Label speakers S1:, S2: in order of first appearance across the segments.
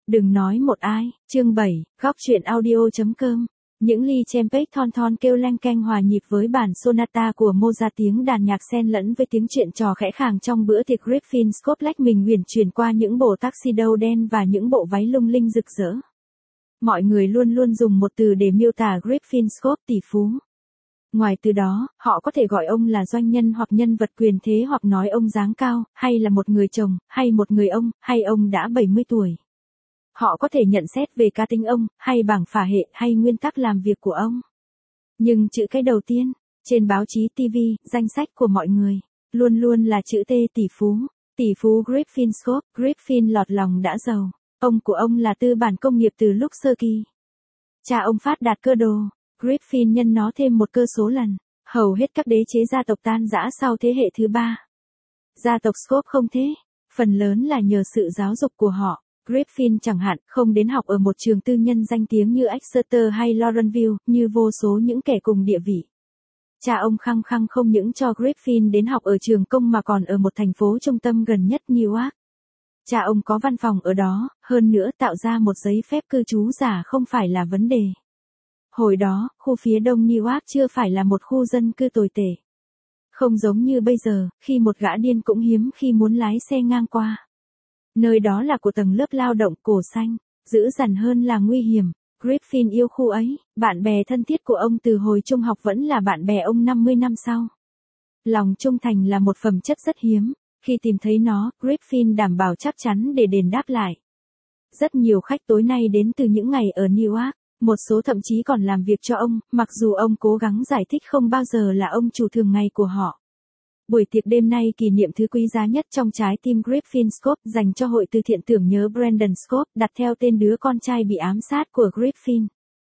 S1: Đừng nói một ai, chương 7, góc chuyện audio.com. Những ly champagne thon thon kêu leng keng hòa nhịp với bản sonata của Mozart, tiếng đàn nhạc xen lẫn với tiếng chuyện trò khẽ khàng trong bữa tiệc Griffin Scott lách mình huyền chuyển qua những bộ tuxedo đen và những bộ váy lung linh rực rỡ. Mọi người luôn luôn dùng một từ để miêu tả Griffin Scott, tỷ phú. Ngoài từ đó, họ có thể gọi ông là doanh nhân hoặc nhân vật quyền thế, hoặc nói ông dáng cao, hay là một người chồng, hay một người ông, hay ông đã 70 tuổi. Họ có thể nhận xét về cá tính ông, hay bảng phả hệ, hay nguyên tắc làm việc của ông. Nhưng chữ cái đầu tiên, trên báo chí, TV, danh sách của mọi người, luôn luôn là chữ T, tỷ phú. Tỷ phú Griffin Scott. Griffin lọt lòng đã giàu. Ông của ông là tư bản công nghiệp từ lúc sơ kỳ. Cha ông phát đạt cơ đồ. Griffin nhân nó thêm một cơ số lần. Hầu hết các đế chế gia tộc tan rã sau thế hệ thứ 3. Gia tộc Scott không thế. Phần lớn là nhờ sự giáo dục của họ. Griffin chẳng hạn không đến học ở một trường tư nhân danh tiếng như Exeter hay Lawrenceville, như vô số những kẻ cùng địa vị. Cha ông khăng khăng không những cho Griffin đến học ở trường công mà còn ở một thành phố trung tâm gần nhất, Newark. Cha ông có văn phòng ở đó, hơn nữa tạo ra một giấy phép cư trú giả không phải là vấn đề. Hồi đó, khu phía đông Newark chưa phải là một khu dân cư tồi tệ. Không giống như bây giờ, khi một gã điên cũng hiếm khi muốn lái xe ngang qua. Nơi đó là của tầng lớp lao động cổ xanh, dữ dằn hơn là nguy hiểm. Griffin yêu khu ấy, bạn bè thân thiết của ông từ hồi trung học vẫn là bạn bè ông 50 năm sau. Lòng trung thành là một phẩm chất rất hiếm, khi tìm thấy nó, Griffin đảm bảo chắc chắn để đền đáp lại. Rất nhiều khách tối nay đến từ những ngày ở Newark, một số thậm chí còn làm việc cho ông, mặc dù ông cố gắng giải thích không bao giờ là ông chủ thường ngày của họ. Buổi tiệc đêm nay kỷ niệm thứ quý giá nhất trong trái tim Griffin Scott, dành cho hội từ thiện tưởng nhớ Brandon Scott, đặt theo tên đứa con trai bị ám sát của Griffin.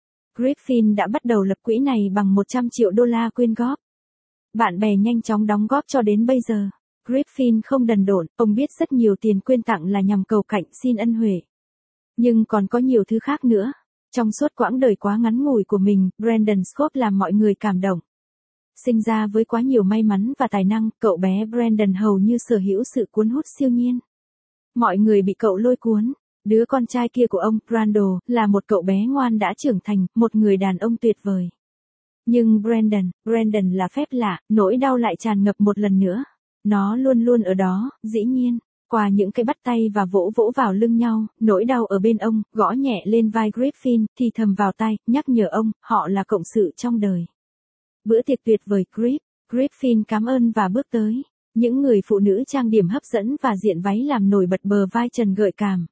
S1: Griffin đã bắt đầu lập quỹ này bằng 100 triệu đô la quyên góp. Bạn bè nhanh chóng đóng góp cho đến bây giờ. Griffin không đần độn, ông biết rất nhiều tiền quyên tặng là nhằm cầu cạnh xin ân huệ. Nhưng còn có nhiều thứ khác nữa. Trong suốt quãng đời quá ngắn ngủi của mình, Brandon Scott làm mọi người cảm động. Sinh ra với quá nhiều may mắn và tài năng, cậu bé Brandon hầu như sở hữu sự cuốn hút siêu nhiên. Mọi người bị cậu lôi cuốn. Đứa con trai kia của ông, Brando, là một cậu bé ngoan đã trưởng thành, một người đàn ông tuyệt vời. Nhưng Brandon là phép lạ, nỗi đau lại tràn ngập một lần nữa. Nó luôn luôn ở đó, dĩ nhiên. Qua những cái bắt tay và vỗ vỗ vào lưng nhau, nỗi đau ở bên ông, gõ nhẹ lên vai Griffin, thì thầm vào tai, nhắc nhở ông, họ là cộng sự trong đời. Bữa tiệc tuyệt vời, Griffin cảm ơn và bước tới. Những người phụ nữ trang điểm hấp dẫn và diện váy làm nổi bật bờ vai trần gợi cảm.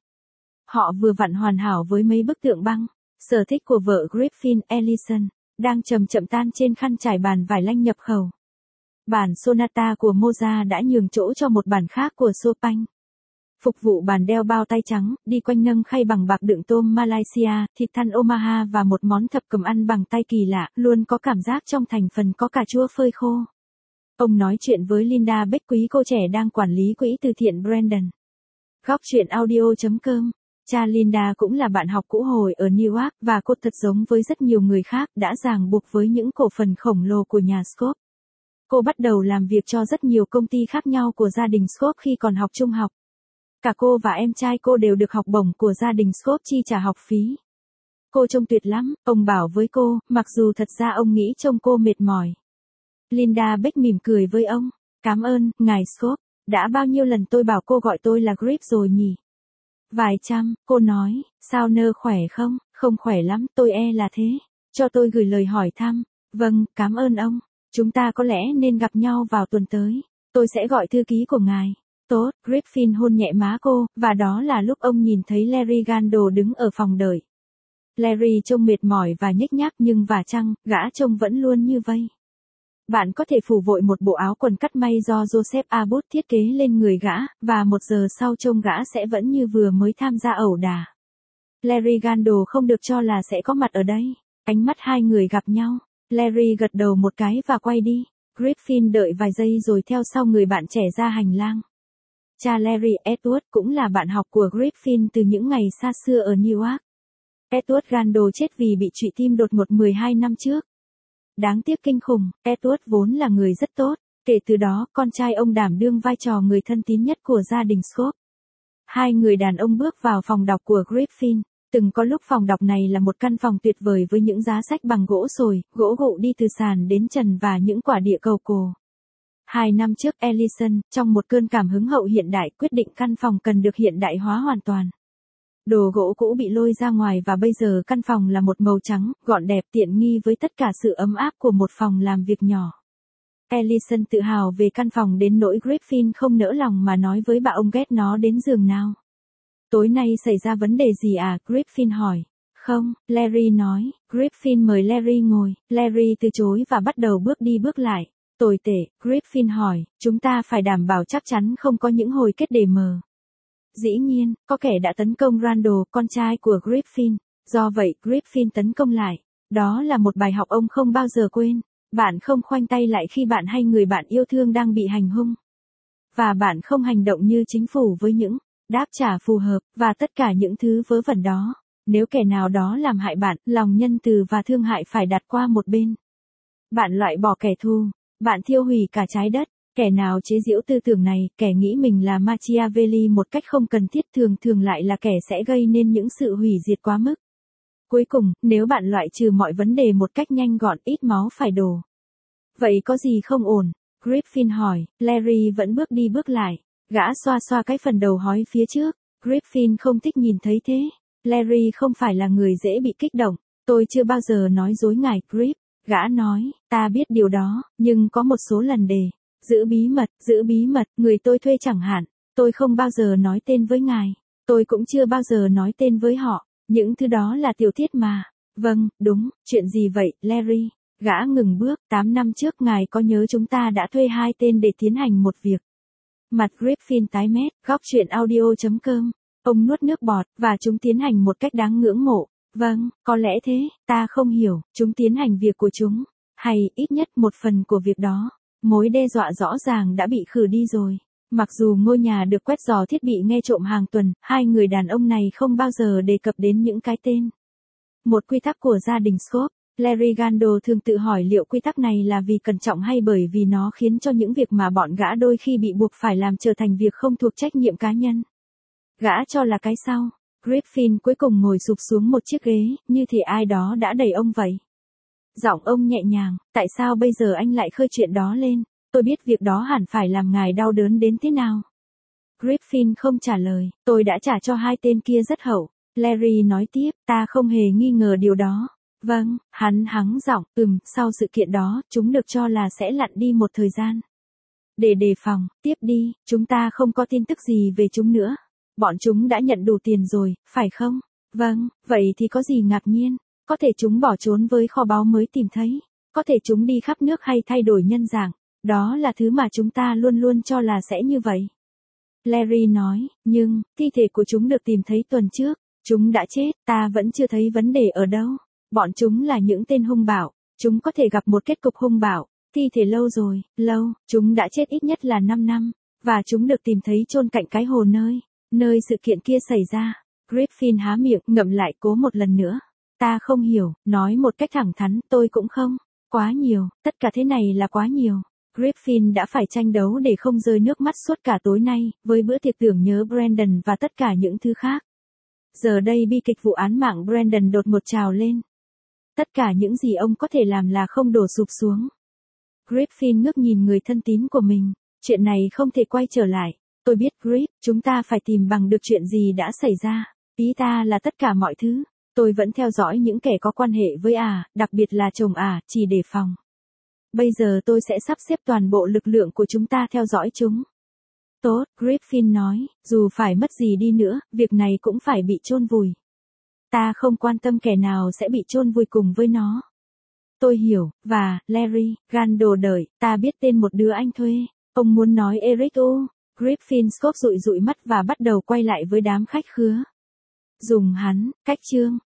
S1: Họ vừa vặn hoàn hảo với mấy bức tượng băng. Sở thích của vợ Griffin, Ellison, đang chậm chậm tan trên khăn trải bàn vải lanh nhập khẩu. Bản sonata của Mozart đã nhường chỗ cho một bản khác của Chopin. Phục vụ bàn đeo bao tay trắng, đi quanh nâng khay bằng bạc đựng tôm Malaysia, thịt than Omaha và một món thập cẩm ăn bằng tay kỳ lạ, luôn có cảm giác trong thành phần có cà chua phơi khô. Ông nói chuyện với Linda Beck, quý cô trẻ đang quản lý quỹ từ thiện Brandon. Góc chuyện audio.com. Cha Linda cũng là bạn học cũ hồi ở Newark, và cô thật giống với rất nhiều người khác đã ràng buộc với những cổ phần khổng lồ của nhà Scott. Cô bắt đầu làm việc cho rất nhiều công ty khác nhau của gia đình Scott khi còn học trung học. Cả cô và em trai cô đều được học bổng của gia đình Scott chi trả học phí. Cô trông tuyệt lắm, ông bảo với cô, mặc dù thật ra ông nghĩ trông cô mệt mỏi. Linda Beck mỉm cười với ông. Cảm ơn, ngài Scott. Đã bao nhiêu lần tôi bảo cô gọi tôi là Griff rồi nhỉ? Vài trăm, cô nói. Sao nơ khỏe không? Không khỏe lắm, tôi là thế. Cho tôi gửi lời hỏi thăm. Vâng, cảm ơn ông. Chúng ta có lẽ nên gặp nhau vào tuần tới. Tôi sẽ gọi thư ký của ngài. Tốt, Griffin hôn nhẹ má cô, và đó là lúc ông nhìn thấy Larry Gandol đứng ở phòng đợi. Larry trông mệt mỏi và nhếch nhác, nhưng vả chăng, gã trông vẫn luôn như vây. Bạn có thể phủ vội một bộ áo quần cắt may do Joseph Abbott thiết kế lên người gã, và 1 giờ sau trông gã sẽ vẫn như vừa mới tham gia ẩu đả. Larry Gandol không được cho là sẽ có mặt ở đây. Ánh mắt hai người gặp nhau. Larry gật đầu một cái và quay đi. Griffin đợi vài giây rồi theo sau người bạn trẻ ra hành lang. Cha Larry, Edward, cũng là bạn học của Griffin từ những ngày xa xưa ở Newark. Edward Gandol chết vì bị trụy tim đột ngột 12 năm trước. Đáng tiếc kinh khủng, Edward vốn là người rất tốt. Kể từ đó, con trai ông đảm đương vai trò người thân tín nhất của gia đình Scott. Hai người đàn ông bước vào phòng đọc của Griffin. Từng có lúc phòng đọc này là một căn phòng tuyệt vời với những giá sách bằng gỗ sồi, gỗ gụ đi từ sàn đến trần và những quả địa cầu cổ. 2 năm trước Ellison, trong một cơn cảm hứng hậu hiện đại, quyết định căn phòng cần được hiện đại hóa hoàn toàn. Đồ gỗ cũ bị lôi ra ngoài và bây giờ căn phòng là một màu trắng, gọn đẹp tiện nghi với tất cả sự ấm áp của một phòng làm việc nhỏ. Ellison tự hào về căn phòng đến nỗi Griffin không nỡ lòng mà nói với bà ông ghét nó đến giường nào. Tối nay xảy ra vấn đề gì à? Griffin hỏi. Không, Larry nói. Griffin mời Larry ngồi. Larry từ chối và bắt đầu bước đi bước lại. Tồi tệ, Griffin hỏi, chúng ta phải đảm bảo chắc chắn không có những hồi kết để mờ. Dĩ nhiên, có kẻ đã tấn công Randall, con trai của Griffin. Do vậy, Griffin tấn công lại. Đó là một bài học ông không bao giờ quên. Bạn không khoanh tay lại khi bạn hay người bạn yêu thương đang bị hành hung. Và bạn không hành động như chính phủ với những đáp trả phù hợp, và tất cả những thứ vớ vẩn đó. Nếu kẻ nào đó làm hại bạn, lòng nhân từ và thương hại phải đặt qua một bên. Bạn loại bỏ kẻ thù. Bạn thiêu hủy cả trái đất. Kẻ nào chế giễu tư tưởng này, kẻ nghĩ mình là Machiavelli một cách không cần thiết thường thường lại là kẻ sẽ gây nên những sự hủy diệt quá mức. Cuối cùng, nếu bạn loại trừ mọi vấn đề một cách nhanh gọn, ít máu phải đổ. Vậy có gì không ổn? Griffin hỏi. Larry vẫn bước đi bước lại. Gã xoa xoa cái phần đầu hói phía trước. Griffin không thích nhìn thấy thế. Larry không phải là người dễ bị kích động. Tôi chưa bao giờ nói dối ngài, Griff. Gã nói, ta biết điều đó, nhưng có một số lần giữ bí mật, người tôi thuê chẳng hạn. Tôi không bao giờ nói tên với ngài. Tôi cũng chưa bao giờ nói tên với họ. Những thứ đó là tiểu tiết mà. Vâng, đúng, chuyện gì vậy, Larry? Gã ngừng bước, 8 năm trước ngài có nhớ chúng ta đã thuê 2 tên để tiến hành một việc. Mặt Griffin tái mét, góc chuyện audio.com. Ông nuốt nước bọt, và chúng tiến hành một cách đáng ngưỡng mộ. Vâng, có lẽ thế, ta không hiểu, chúng tiến hành việc của chúng. Hay, ít nhất một phần của việc đó. Mối đe dọa rõ ràng đã bị khử đi rồi. Mặc dù ngôi nhà được quét dò thiết bị nghe trộm hàng tuần, hai người đàn ông này không bao giờ đề cập đến những cái tên. Một quy tắc của gia đình Scott. Larry Randall thường tự hỏi liệu quy tắc này là vì cẩn trọng hay bởi vì nó khiến cho những việc mà bọn gã đôi khi bị buộc phải làm trở thành việc không thuộc trách nhiệm cá nhân. Gã cho là cái sau. Griffin cuối cùng ngồi sụp xuống một chiếc ghế, như thể ai đó đã đẩy ông vậy. Giọng ông nhẹ nhàng, tại sao bây giờ anh lại khơi chuyện đó lên? Tôi biết việc đó hẳn phải làm ngài đau đớn đến thế nào. Griffin không trả lời, tôi đã trả cho 2 tên kia rất hậu. Larry nói tiếp, ta không hề nghi ngờ điều đó. Vâng, hắn hắng giọng, sau sự kiện đó, chúng được cho là sẽ lặn đi một thời gian. Để đề phòng, tiếp đi, chúng ta không có tin tức gì về chúng nữa. Bọn chúng đã nhận đủ tiền rồi, phải không? Vâng, vậy thì có gì ngạc nhiên? Có thể chúng bỏ trốn với kho báu mới tìm thấy. Có thể chúng đi khắp nước hay thay đổi nhân dạng. Đó là thứ mà chúng ta luôn luôn cho là sẽ như vậy. Larry nói, nhưng, thi thể của chúng được tìm thấy tuần trước. Chúng đã chết, ta vẫn chưa thấy vấn đề ở đâu. Bọn chúng là những tên hung bạo. Chúng có thể gặp một kết cục hung bạo. Thi thể lâu rồi, chúng đã chết ít nhất là 5 năm. Và chúng được tìm thấy chôn cạnh cái hồ nơi sự kiện kia xảy ra. Griffin há miệng, ngậm lại cố một lần nữa. Ta không hiểu, nói một cách thẳng thắn, tôi cũng không. Quá nhiều, tất cả thế này là quá nhiều. Griffin đã phải tranh đấu để không rơi nước mắt suốt cả tối nay, với bữa tiệc tưởng nhớ Brandon và tất cả những thứ khác. Giờ đây bi kịch vụ án mạng Brandon đột ngột trào lên. Tất cả những gì ông có thể làm là không đổ sụp xuống. Griffin ngước nhìn người thân tín của mình. Chuyện này không thể quay trở lại. Tôi biết Griff, chúng ta phải tìm bằng được chuyện gì đã xảy ra. Ý ta là tất cả mọi thứ. Tôi vẫn theo dõi những kẻ có quan hệ với đặc biệt là chồng chỉ để phòng. Bây giờ tôi sẽ sắp xếp toàn bộ lực lượng của chúng ta theo dõi chúng. Tốt, Griffin nói, dù phải mất gì đi nữa, việc này cũng phải bị chôn vùi. Ta không quan tâm kẻ nào sẽ bị chôn vùi cùng với nó. Tôi hiểu, và, Larry, Randall đợi, ta biết tên một đứa anh thuê. Ông muốn nói Eric U. Griffin Scott dụi mắt và bắt đầu quay lại với đám khách khứa. Dùng hắn, cách chương.